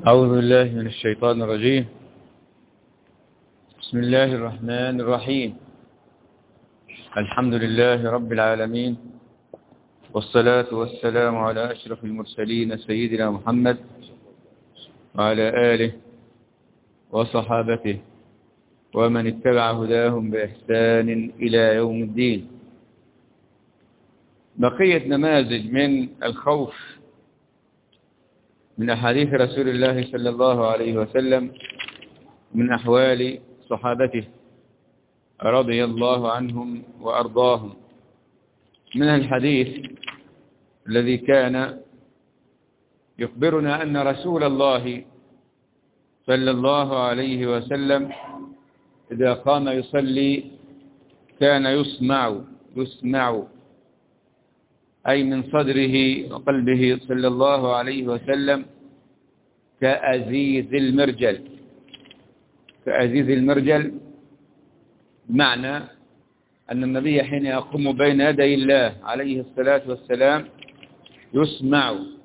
أعوذ بالله من الشيطان الرجيم. بسم الله الرحمن الرحيم. الحمد لله رب العالمين، والصلاة والسلام على أشرف المرسلين سيدنا محمد وعلى آله وصحابته ومن اتبع هداهم بإحسان إلى يوم الدين. بقية نماذج من الخوف من أحاديث رسول الله صلى الله عليه وسلم من أحوال صحابته رضي الله عنهم وأرضاهم. من الحديث الذي كان يخبرنا أن رسول الله صلى الله عليه وسلم إذا قام يصلي كان يسمع أي من صدره وقلبه صلى الله عليه وسلم كأزيز المرجل، بمعنى أن النبي حين يقوم بين يدي الله عليه الصلاة والسلام يسمع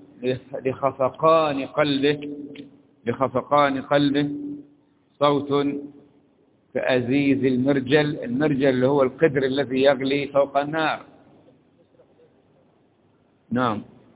لخفقان قلبه صوت كأزيز المرجل اللي هو القدر الذي يغلي فوق النار. نعم.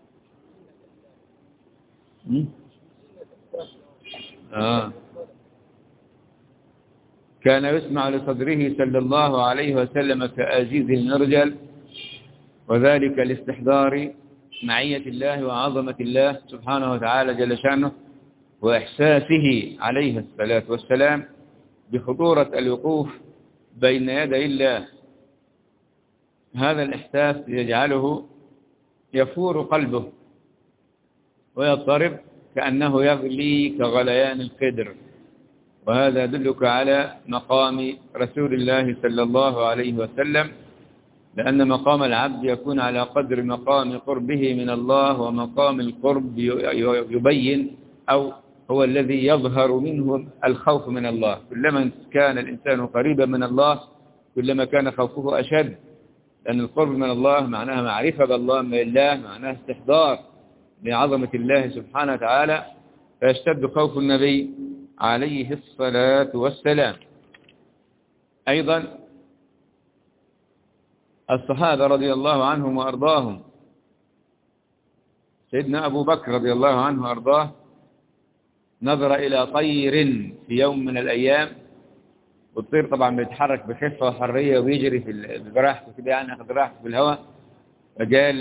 كان يسمع لصدره صلى الله عليه وسلم كأزيز المرجل، وذلك لاستحضار معية الله وعظمة الله سبحانه وتعالى جل شأنه، وإحساسه عليه الصلاة والسلام بخطورة الوقوف بين يدي الله. هذا الإحساس يجعله يفور قلبه ويضطرب كأنه يغلي كغليان القدر، وهذا يدلك على مقام رسول الله صلى الله عليه وسلم، لأن مقام العبد يكون على قدر مقام قربه من الله، ومقام القرب يبين أو هو الذي يظهر منه الخوف من الله. كلما كان الإنسان قريبا من الله كلما كان خوفه أشد، لأن القرب من الله معناها معرفة بالله، من الله معناها استحضار لعظمة الله سبحانه وتعالى، فيشتد خوف النبي عليه الصلاة والسلام. أيضا الصحابة رضي الله عنهم وأرضاهم، سيدنا أبو بكر رضي الله عنه وأرضاه نظر إلى طير في يوم من الأيام، والطير طبعا بيتحرك بخفة وحرية ويجري براحته كده، يعني أخذ راحته في الهواء، فقال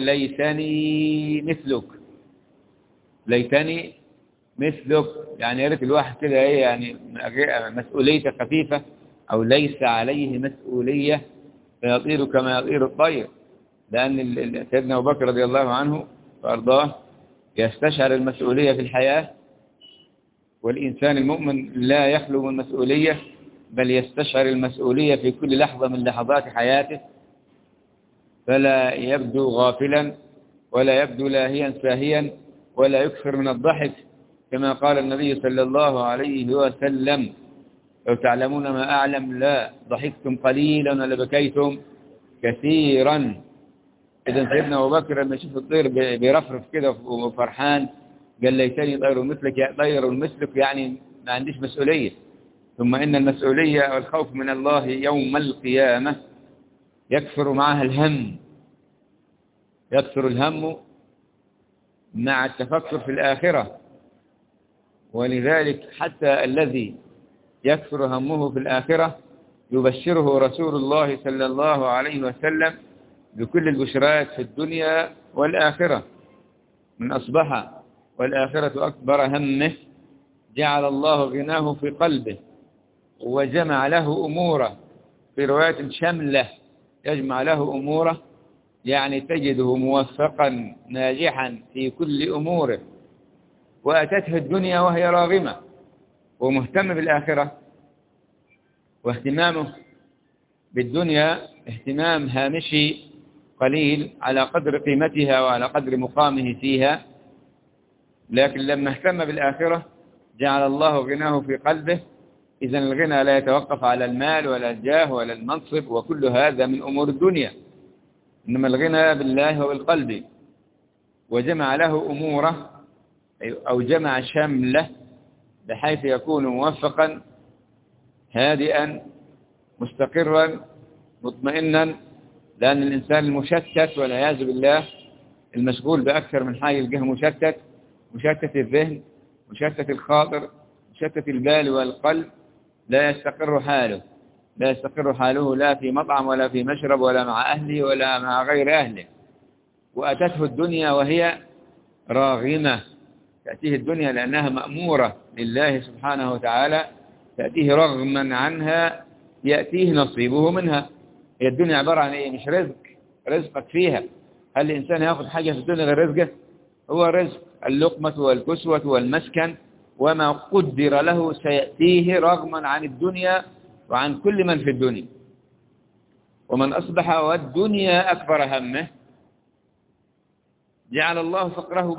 ليتني مثلك، يعني يا ريت الواحد كده ايه، يعني مسؤوليته خفيفة أو ليس عليه مسؤولية فيطير كما يطير الطير. لأن سيدنا أبو بكر رضي الله عنه وأرضاه يستشعر المسؤولية في الحياة، والإنسان المؤمن لا يخلو من مسؤولية، بل يستشعر المسؤولية في كل لحظة من لحظات حياته، فلا يبدو غافلا ولا يبدو لاهيا ساهيا ولا يكثر من الضحك، كما قال النبي صلى الله عليه وسلم: لو تعلمون ما أعلم لا ضحكتم قليلا ولا بكيتم كثيرا. إذا سيدنا أبو بكر لما يشوف الطير بيرفرف كده وفرحان قال ليتني طير مثلك، يعني ما عنديش مسؤولية. ثم إن المسؤولية والخوف من الله يوم القيامة يكثر معها الهم مع التفكر في الآخرة، ولذلك حتى الذي يكثر همه في الآخرة يبشره رسول الله صلى الله عليه وسلم بكل البشرات في الدنيا والآخرة. من أصبح والآخرة أكبر همه جعل الله غناه في قلبه وجمع له أموره، في رواية شملة يجمع له أموره، يعني تجده موفقا ناجحا في كل أموره، وأتته الدنيا وهي راغمة، ومهتم بالآخرة. واهتمامه بالدنيا اهتمام هامشي قليل على قدر قيمتها وعلى قدر مقامه فيها، لكن لما اهتم بالآخرة جعل الله غناه في قلبه. إذن الغنى لا يتوقف على المال ولا الجاه ولا المنصب، وكل هذا من أمور الدنيا، إنما الغنى بالله وبالقلب. وجمع له أموره أو جمع شمله بحيث يكون موفقا هادئا مستقرا مطمئنا، لأن الإنسان المشتت والعياذ بالله المشغول بأكثر من حاجة يلقاه مشتت الذهن، مشتت الخاطر، مشتت البال والقلب، لا يستقر حاله لا في مطعم ولا في مشرب ولا مع أهله ولا مع غير أهله. وأتته الدنيا وهي راغمة، تأتيه الدنيا لأنها مأمورة لله سبحانه وتعالى، تأتيه رغما عنها يأتيه نصيبه منها. هي الدنيا عبارة عن إيه؟ مش رزقك فيها. هل الإنسان يأخذ حاجة في الدنيا غير رزقه؟ هو رزق اللقمة والكسوة والمسكن وما قدر له سيأتيه رغما عن الدنيا وعن كل من في الدنيا. ومن أصبح والدنيا أكبر همه جعل الله فقره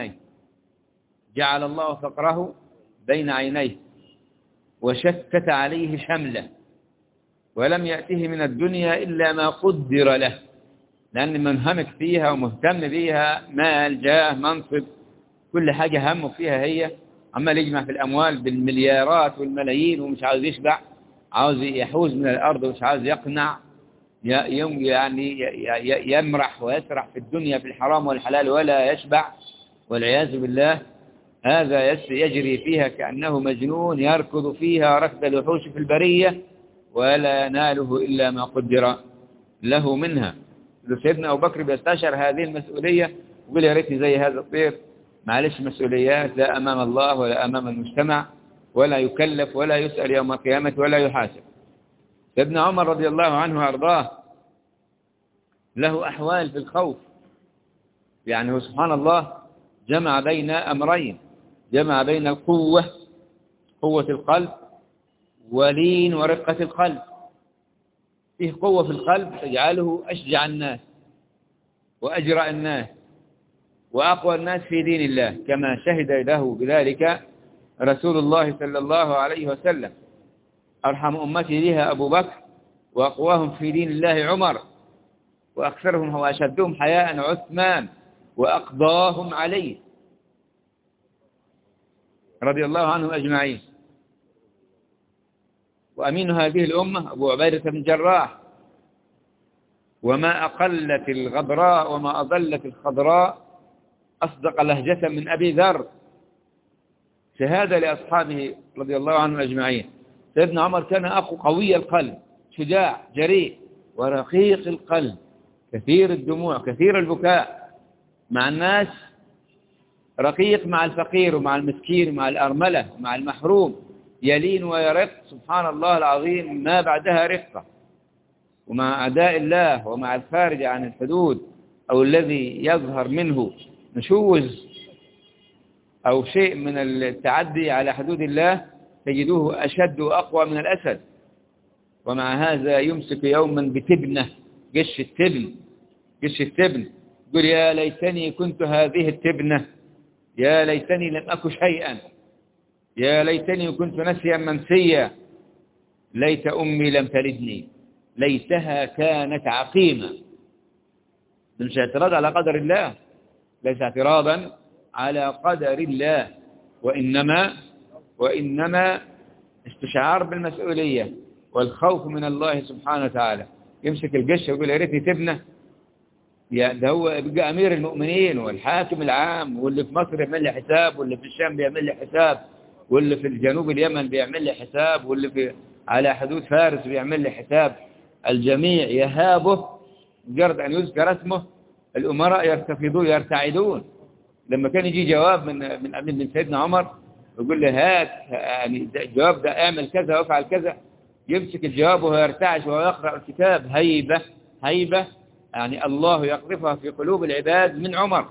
بين عينيه وشتت عليه شمله، ولم يأته من الدنيا إلا ما قدر له، لأن من همك فيها ومهتم بيها مال جاه منصب كل حاجة همه فيها هي عمال يجمع في الأموال بالمليارات والملايين ومش عاوز يشبع، عاوز يحوز من الأرض ومش عاوز يقنع، يعني يمرح ويسرح في الدنيا في الحرام والحلال ولا يشبع والعياذ بالله. هذا يجري فيها كأنه مجنون يركض فيها ركض الوحوش في البرية ولا يناله إلا ما قدر له منها. سيدنا أبو بكر بيستشعر هذه المسؤولية ويقول يا ريتني زي هذا الطير، معلش مسؤوليات لا أمام الله ولا أمام المجتمع، ولا يكلف ولا يسأل يوم القيامة ولا يحاسب. سيدنا عمر رضي الله عنه وأرضاه له أحوال في الخوف، يعني هو سبحان الله جمع بين أمرين، جمع بين قوة القلب ولين ورقة القلب. فيه قوة في القلب تجعله أشجع الناس وأجرأ الناس وأقوى الناس في دين الله، كما شهد له بذلك رسول الله صلى الله عليه وسلم. أرحم أمتي لها أبو بكر، وأقواهم في دين الله عمر، وأكثرهم وأشدهم حياء عثمان، وأقضاهم عليه رضي الله عنهم أجمعين. وأمين هذه الأمة أبو عبيدة بن الجراح. وما أقلت الغبراء وما أضلت الخضراء أصدق لهجة من أبي ذر. شهادة لأصحابه رضي الله عنهم أجمعين. سيدنا عمر كان قوي القلب، شجاع جريء ورقيق القلب، كثير الدموع كثير البكاء مع الناس، رقيق مع الفقير ومع المسكين ومع الأرملة ومع المحروم، يلين ويرق سبحان الله العظيم ما بعدها رقة. ومع أعداء الله ومع الخارج عن الحدود أو الذي يظهر منه نشوز أو شيء من التعدي على حدود الله تجدوه أشد وأقوى من الأسد. ومع هذا يمسك يوما بتبنه، قش التبن، يقول يا ليتني كنت هذه التبنة، يا ليتني لم أك شيئا، يا ليتني كنت نسيا منسيا، ليت أمي لم تلدني، ليتها كانت عقيمة. مش اعتراض على قدر الله، ليس اعتراضا على قدر الله، وإنما استشعار بالمسؤولية والخوف من الله سبحانه وتعالى. يمسك الجيش ويقول يا ريتني تبنى، ده هو بقى أمير المؤمنين والحاكم العام، واللي في مصر يعمل لي حساب، واللي في الشام بيعمل لي حساب، واللي في الجنوب اليمن بيعمل لي حساب، واللي على حدود فارس بيعمل لي حساب. الجميع يهابه مجرد أن يذكر اسمه، الأمراء يرتفضون يرتعدون. لما كان يجي جواب من سيدنا عمر يقول له هات يعني الجواب ده اعمل كذا وافعل كذا، يمسك الجواب وهو يرتعش وهو يقرأ الكتاب هيبة يعني الله يقذفها في قلوب العباد من عمر.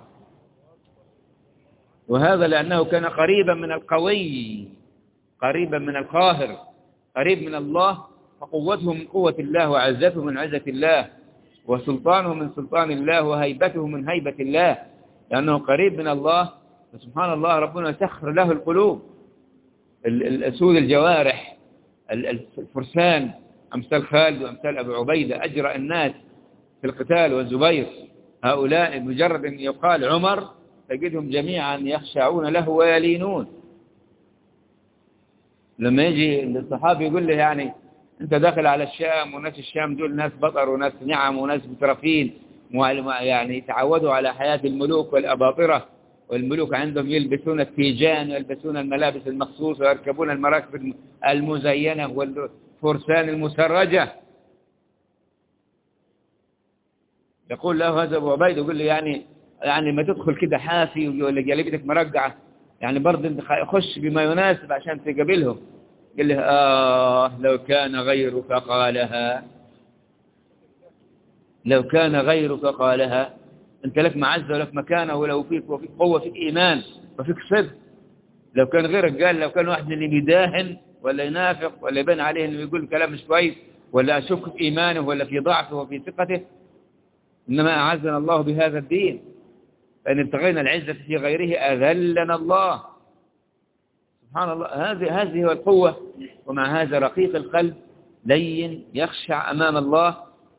وهذا لأنه كان قريبا من القوي، قريبا من القاهر، قريب من الله، فقوته من قوة الله وعزته من عزة الله وسلطانه من سلطان الله وهيبته من هيبة الله، لأنه قريب من الله. سبحان الله ربنا سخر له القلوب، الأسود الجوارح، الفرسان أمثال خالد وأمثال أبو عبيدة أجرأ الناس في القتال، والزبير، هؤلاء مجرد أن يقال عمر تجدهم جميعا يخشعون له ويلينون. لما يجي الصحابي يقول له يعني أنت داخل على الشام، وناس الشام دول ناس بطر وناس نعم وناس مترفين، يعني تعودوا على حياة الملوك والأباطرة، والملوك عندهم يلبسون التيجان ويلبسون الملابس المخصوصة ويركبون المراكب المزينة والفرسان المسرجة. يقول له هذا أبو عبيد، يقول لي يعني ما تدخل كده حافي ولا جلبتك مرقعة، يعني برضه انت خش بما يناسب عشان تقابلهم. قال له لو كان غيرك قالها، لو كان غيرك قالها. انت لك معزة ولك مكانة، ولو فيك وفيك قوة، فيك إيمان وفيك صدق. لو كان غيرك قال، لو كان واحد اللي بيداهن ولا ينافق ولا يبان عليه انه يقول كلام مش كويس، ولا أشك في إيمانه ولا في ضعفه وفي ثقته. إنما أعزنا الله بهذا الدين، فإن ابتغينا العزة في غيره أذلنا الله. سبحان الله. هذه هو القوة. ومع هذا رقيق القلب لين يخشع أمام الله،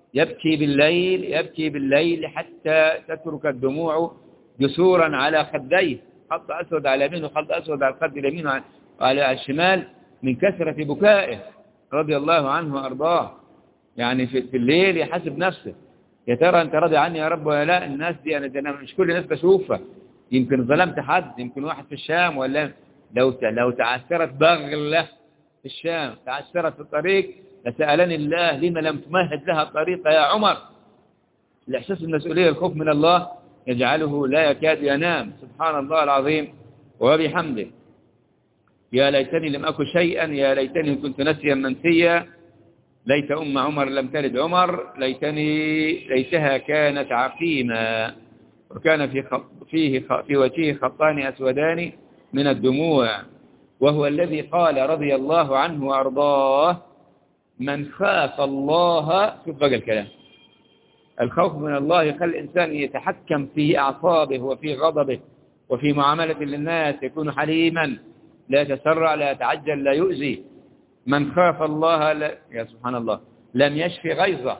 يبكي بالليل حتى تترك الدموع جسورا على خديه، خط أسود على اليمين وخط أسود على الخد اليمين وعلى الشمال من كثرة بكائه رضي الله عنه وأرضاه. يعني في الليل يحاسب نفسه، يا ترى أنت راضي عني يا رب ولا لا؟ الناس دي أنا مش كل الناس بشوفها، يمكن ظلمت حد، يمكن واحد في الشام، ولا لو تعثرت بغلة في الشام، تعثرت في الطريق، لسألني الله لما لم تمهد لها الطريق يا عمر. الإحساس بالمسؤولية، الخوف من الله يجعله لا يكاد ينام. سبحان الله العظيم وبحمده. يا ليتني لم أكن شيئا، يا ليتني كنت نسيا منسيا، ليت أم عمر لم تلد عمر، ليتها كانت عقيما. وكان في وجهه خطان أسودان من الدموع، وهو الذي قال رضي الله عنه وأرضاه: من خاف الله. شوف بقى الكلام، الخوف من الله يخلي الإنسان يتحكم في أعصابه وفي غضبه وفي معاملة للناس، يكون حليما، لا يتسرع، لا يتعجل، لا يؤذي. من خاف الله يا سبحان الله لم يشفي غيظه.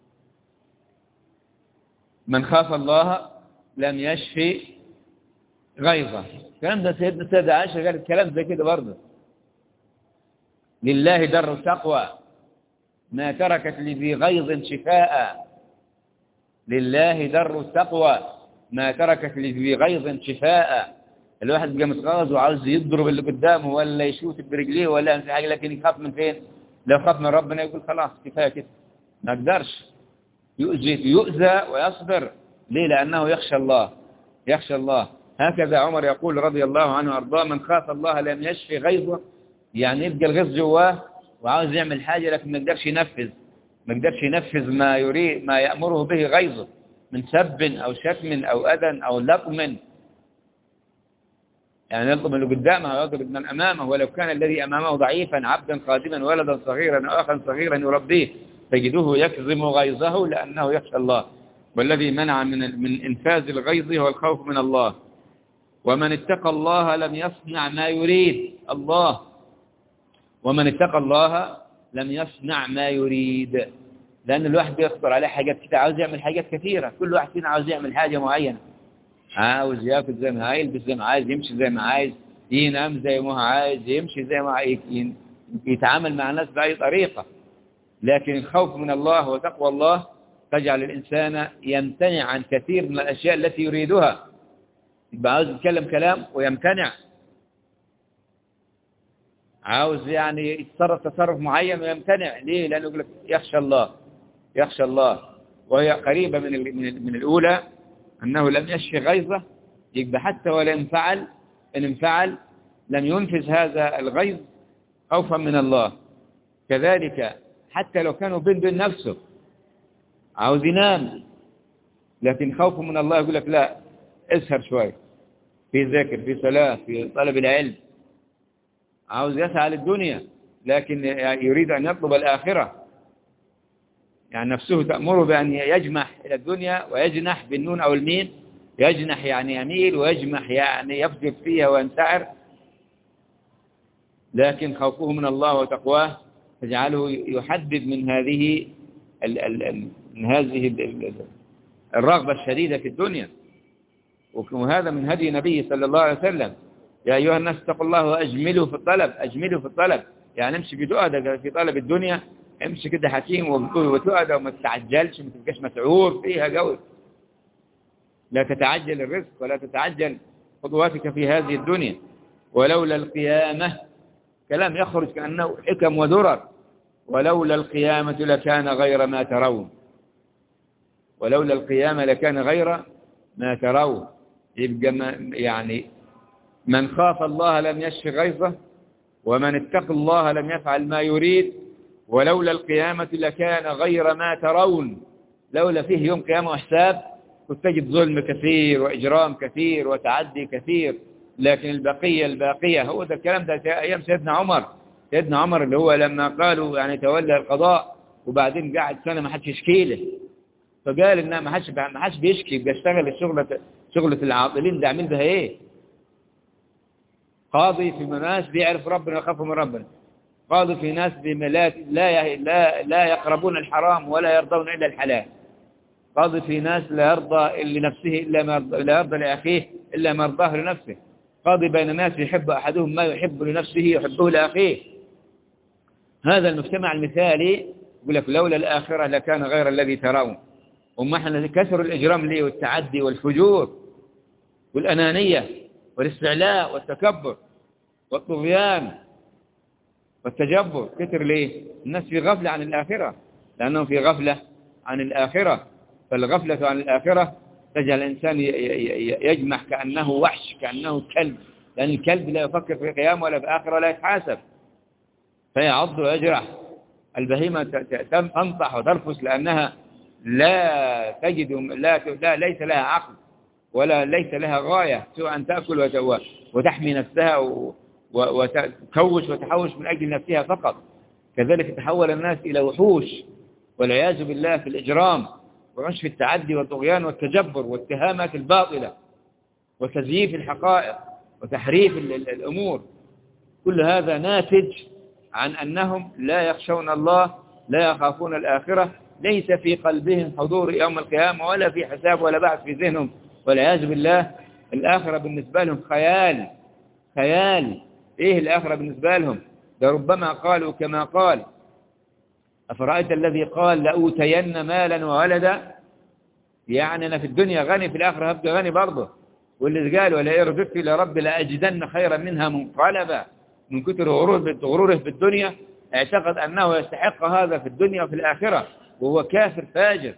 من خاف الله لم يشفي غيظه. الكلام ده سيدنا السيدة عائشة قالت الكلام زي كده برضه. لله در التقوى ما تركت لذي غيظ شفاء. لله در التقوى ما تركت لذي غيظ شفاء. الواحد بيبقى متغاظ وعاوز يضرب اللي قدامه ولا يشوت برجليه ولا يعمل حاجه، لكن يخاف من فين؟ لو خاف من ربنا يقول خلاص كفايه كده، ما اقدرش، يؤذى ويصبر. ليه؟ لانه يخشى الله، يخشى الله. هكذا عمر يقول رضي الله عنه وارضاه: من خاف الله لم يشفي غيظه. يعني يبقى الغيظ جواه وعاوز يعمل حاجه لكن ما يقدرش ينفذ، ما يقدرش ينفذ ما يريد، ما يأمره به غيظه من سب أو شتم أو أذى أو لطم. يعني يلطم اللي قدامه ويضرب من أمامه، ولو كان الذي أمامه ضعيفا عبدا خادما ولدا صغيرا أو أخا صغيرا يربيه تجده يكظم غيظه لأنه يخشى الله. والذي منع من إنفاذ الغيظ هو الخوف من الله. ومن اتقى الله لم يصنع ما يريد. الله. ومن اتقى الله لم يصنع ما يريد. لأن الواحد بيخطر عليه حاجات كتير، عاوز يعمل حاجات كثيرة، كل واحد فينا عاوز يعمل حاجة معينة، عاوز ياكل زي ما عايز، يلبس زي ما عايز، يمشي زي ما عايز، ينام زي ما هو عايز، يمشي زي ما عايز، يتعامل مع الناس بأي طريقة. لكن الخوف من الله وتقوى الله تجعل الإنسان يمتنع عن كثير من الأشياء التي يريدها. يبقى عاوز يتكلم كلام ويمتنع، عاوز يعني يتصرف تصرف معين ويمتنع. ليه؟ لأنه يقول لك يخشى الله، يخشى الله. وهي قريبة من الأولى، أنه لم يشفي غيظه، يبقى حتى ولا إن انفعل لم ينفذ هذا الغيظ خوفا من الله. كذلك حتى لو كانوا بين نفسه عاوز ينام، لكن خوفه من الله يقول لك لا، اسهر شوي في ذكر، في صلاة، في طلب العلم. عاوز يسعى للدنيا لكن يريد أن يطلب الآخرة. يعني نفسه تأمره بأن يجمح إلى الدنيا ويجنح بالنون أو الميم. يجنح يعني يميل، ويجمح يعني يفجر فيها وينسعر. لكن خوفه من الله وتقواه تجعله يحدد من هذه الرغبة الشديدة في الدنيا. وهذا من هدي النبي صلى الله عليه وسلم: يا أيها الناس اتقوا الله وأجملوا في الطلب. أجملوا في الطلب يعني امشي بتؤدى في طلب الدنيا، امشي كده حكيم وتؤدى وما تتعجلش، ما تبقاش مسعور فيها قوي. لا تتعجل الرزق ولا تتعجل خطواتك في هذه الدنيا. ولولا القيامة، كلام يخرج كأنه حكم ودرر. ولولا القيامة لكان غير ما ترون، ولولا القيامة لكان غير ما ترون. يبقى يعني من خاف الله لم يشف غيظه، ومن اتقى الله لم يفعل ما يريد. ولولا القيامة لكان غير ما ترون. لولا فيه يوم قيامة وحساب كنت تجد ظلم كثير وإجرام كثير وتعدي كثير، لكن الباقية هو ده الكلام ده أيام سيدنا عمر. سيدنا عمر اللي هو لما قالوا يعني تولى القضاء وبعدين قاعد سنة ما حدش يشكي له، فقال إن ما حدش بيشكي، بيشتغل شغلة العاطلين ده، عامل بها إيه؟ قاضي في ناس بيعرف ربنا ويخاف من ربنا، قاضي في ناس لا يقربون الحرام ولا يرضون إلا الحلال، قاضي في ناس لا يرضى لنفسه لا يرضى لأخيه إلا ما يرضاه لنفسه، قاضي بين ناس يحب أحدهم ما يحب لنفسه يحبه لأخيه. هذا المجتمع المثالي يقول لك لولا الآخرة لكان غير الذي ترون. وما احنا كثر الإجرام ليه والتعدي والفجور والأنانية والاستعلاء والتكبر والطغيان والتجبر كثر ليه؟ الناس في غفلة عن الآخرة، لأنهم في غفلة عن الآخرة. فالغفلة عن الآخرة تجعل الإنسان يجمح كأنه وحش، كأنه كلب، لأن الكلب لا يفكر في قيام ولا في آخرة ولا يتحاسب، فيعض ويجرح. البهيمة تنطح وترفس لأنها لا تجد ليس لها عقل ولا ليس لها غاية سوى أن تأكل وتحمي نفسها وتكوش وتحوش من أجل نفسها فقط. كذلك تحول الناس إلى وحوش والعياذ بالله في الإجرام وعنف التعدي والطغيان والتجبر والاتهامات الباطلة وتزييف الحقائق وتحريف الأمور. كل هذا ناتج عن أنهم لا يخشون الله، لا يخافون الآخرة، ليس في قلبهم حضور يوم القيامة ولا في حساب ولا بعث في ذهنهم، والعياذ بالله. الآخرة بالنسبة لهم خيال. إيه الآخرة بالنسبة لهم؟ ده ربما قالوا كما قال أفرأيت الذي قال لأوتين مالا وولدا، يعني أنا في الدنيا غني، في الآخرة هبقى غني برضه. واللي قال ولا رددت إلى ربي لأجدن خيرا منها منقلبا، من كتر غروره بالدنيا اعتقد أنه يستحق هذا في الدنيا وفي الآخرة، وهو كافر فاجر.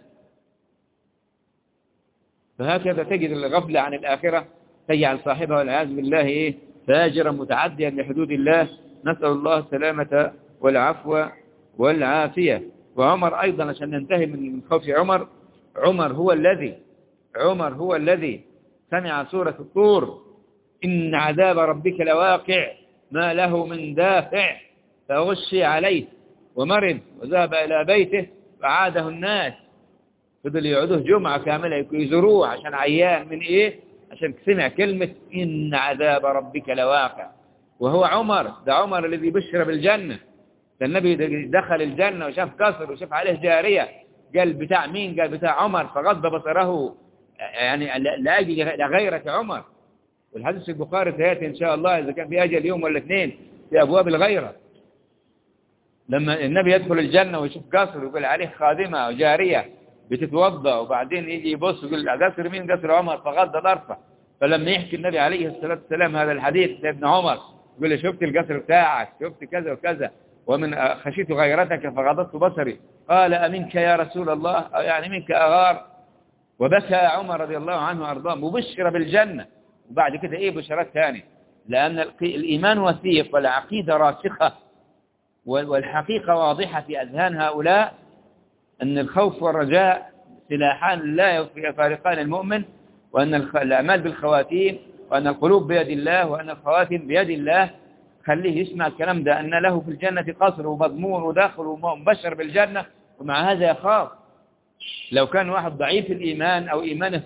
فهكذا تجد الغفلة عن الآخرة تجعل صاحبها والعياذ بالله فاجرا متعديا لحدود الله. نسأل الله السلامة والعفو والعافية. وعمر أيضا عشان ننتهي من خوف عمر هو الذي سمع سورة الطور إن عذاب ربك لواقع ما له من دافع، فغشي عليه ومرض وذهب إلى بيته فعاده الناس، فضل يعودوه جمعة كاملة يزوروه عشان عيان من عشان سمع كلمة إن عذاب ربك لواقع. وهو عمر الذي بشر بالجنة، ده النبي دخل الجنة وشاف قصر وشاف عليه جارية، قال بتاع مين؟ قال بتاع عمر، فغض بصره يعني لأجل غيرة عمر. والحديث في البخاري سيأتي إن شاء الله إذا كان في أجل يوم ولا اثنين في أبواب الغيرة، لما النبي يدخل الجنة ويشوف قصر ويقول عليه خادمة وجارية بتتوضأ، وبعدين يجي يبص ويقول قصر مين؟ قصر عمر، فغض طرفه. فلما يحكي النبي عليه الصلاة والسلام هذا الحديث لابن عمر يقول له شفت القصر بتاعك، شفت كذا وكذا، ومن خشيت غيرتك فغضضت بصري. قال أمنك يا رسول الله، يعني منك أغار. وبكى عمر رضي الله عنه وأرضاه مبشر بالجنة. وبعد كده بشرات ثانية، لأن الإيمان وثيق والعقيدة راسخة والحقيقة واضحة في أذهان هؤلاء أن الخوف والرجاء سلاحان لا يفارقان المؤمن، وأن الأعمال بالخواتيم، وأن القلوب بيد الله، وأن الخواتيم بيد الله. خليه يسمع الكلام ده أن له في الجنة قصر ومضمون وداخل ومبشر بالجنة، ومع هذا يخاف. لو كان واحد ضعيف الإيمان أو إيمانه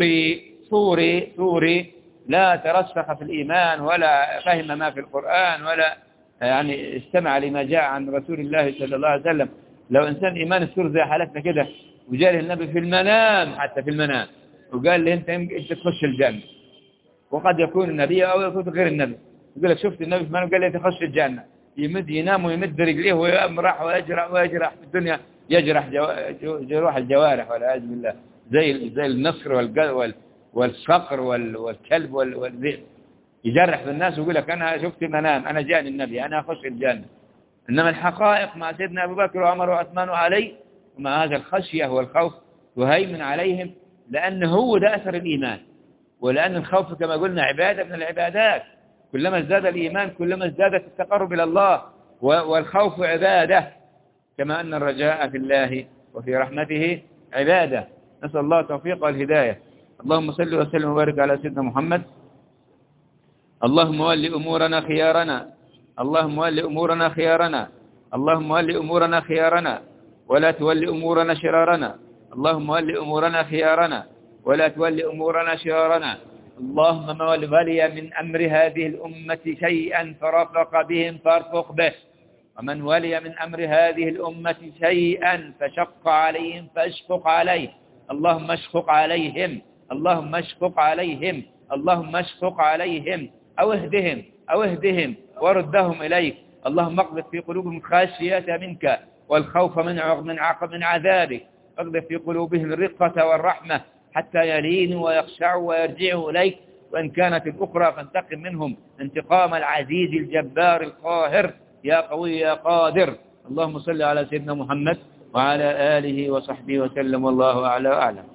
ثوري لا ترسخ في الإيمان ولا فهم ما في القرآن ولا يعني استمع لما جاء عن رسول الله صلى الله عليه وسلم، لو إنسان إيمان الثور زي حالتنا كده وجاء النبي في المنام، حتى في المنام، وقال لي أنت تخش الجنة، وقد يكون النبي أو يكون غير النبي، يقول لك شفت النبي في المنام قال لي تخش الجنة، ينام ويمد رجليه ويمرح ويجرح في الدنيا، يجرح جروح الجوارح والعياذ بالله، زي النصر والصقر والكلب والذئب، يجرح في الناس ويقول لك أنا شفت منام، أنا جاني النبي، أنا أخش الجنة. إنما الحقائق مع سيدنا أبو بكر وعمر وعثمان وعلي، ومع هذا الخشية والخوف تهيمن عليهم، لأن هو ده أثر الإيمان، ولأن الخوف كما قلنا عبادة من العبادات، كلما ازداد الإيمان كلما ازدادت التقرب إلى الله، والخوف عبادة، كما أن الرجاء في الله وفي رحمته عبادة. نسأل الله التوفيق والهداية. اللهم صل وسلم وبارك على سيدنا محمد. اللهم ول أمورنا خيارنا، اللهم ول أمورنا خيارنا، اللهم ول أمورنا خيارنا ولا تول أمورنا شرارنا، اللهم ول أمورنا خيارنا ولا تول أمورنا شرارنا. اللهم من ولي من أمر هذه الأمة شيئا فرفق بهم فارفق به، ومن ولي من أمر هذه الأمة شيئا فشق عليهم فاشفق عليه. اللهم اشفق عليهم، اللهم اشفق عليهم، اللهم اشفق عليهم، أو اهدهم وردهم إليك. اللهم اقذف في قلوبهم خشية منك والخوف من عذابك، اقذف في قلوبهم الرقة والرحمة حتى يلينوا ويخشعوا ويرجعوا إليك، وإن كانت الأخرى فانتقم منهم انتقام العزيز الجبار القاهر يا قوي يا قادر. اللهم صل على سيدنا محمد وعلى آله وصحبه وسلم، والله أعلى وأعلم.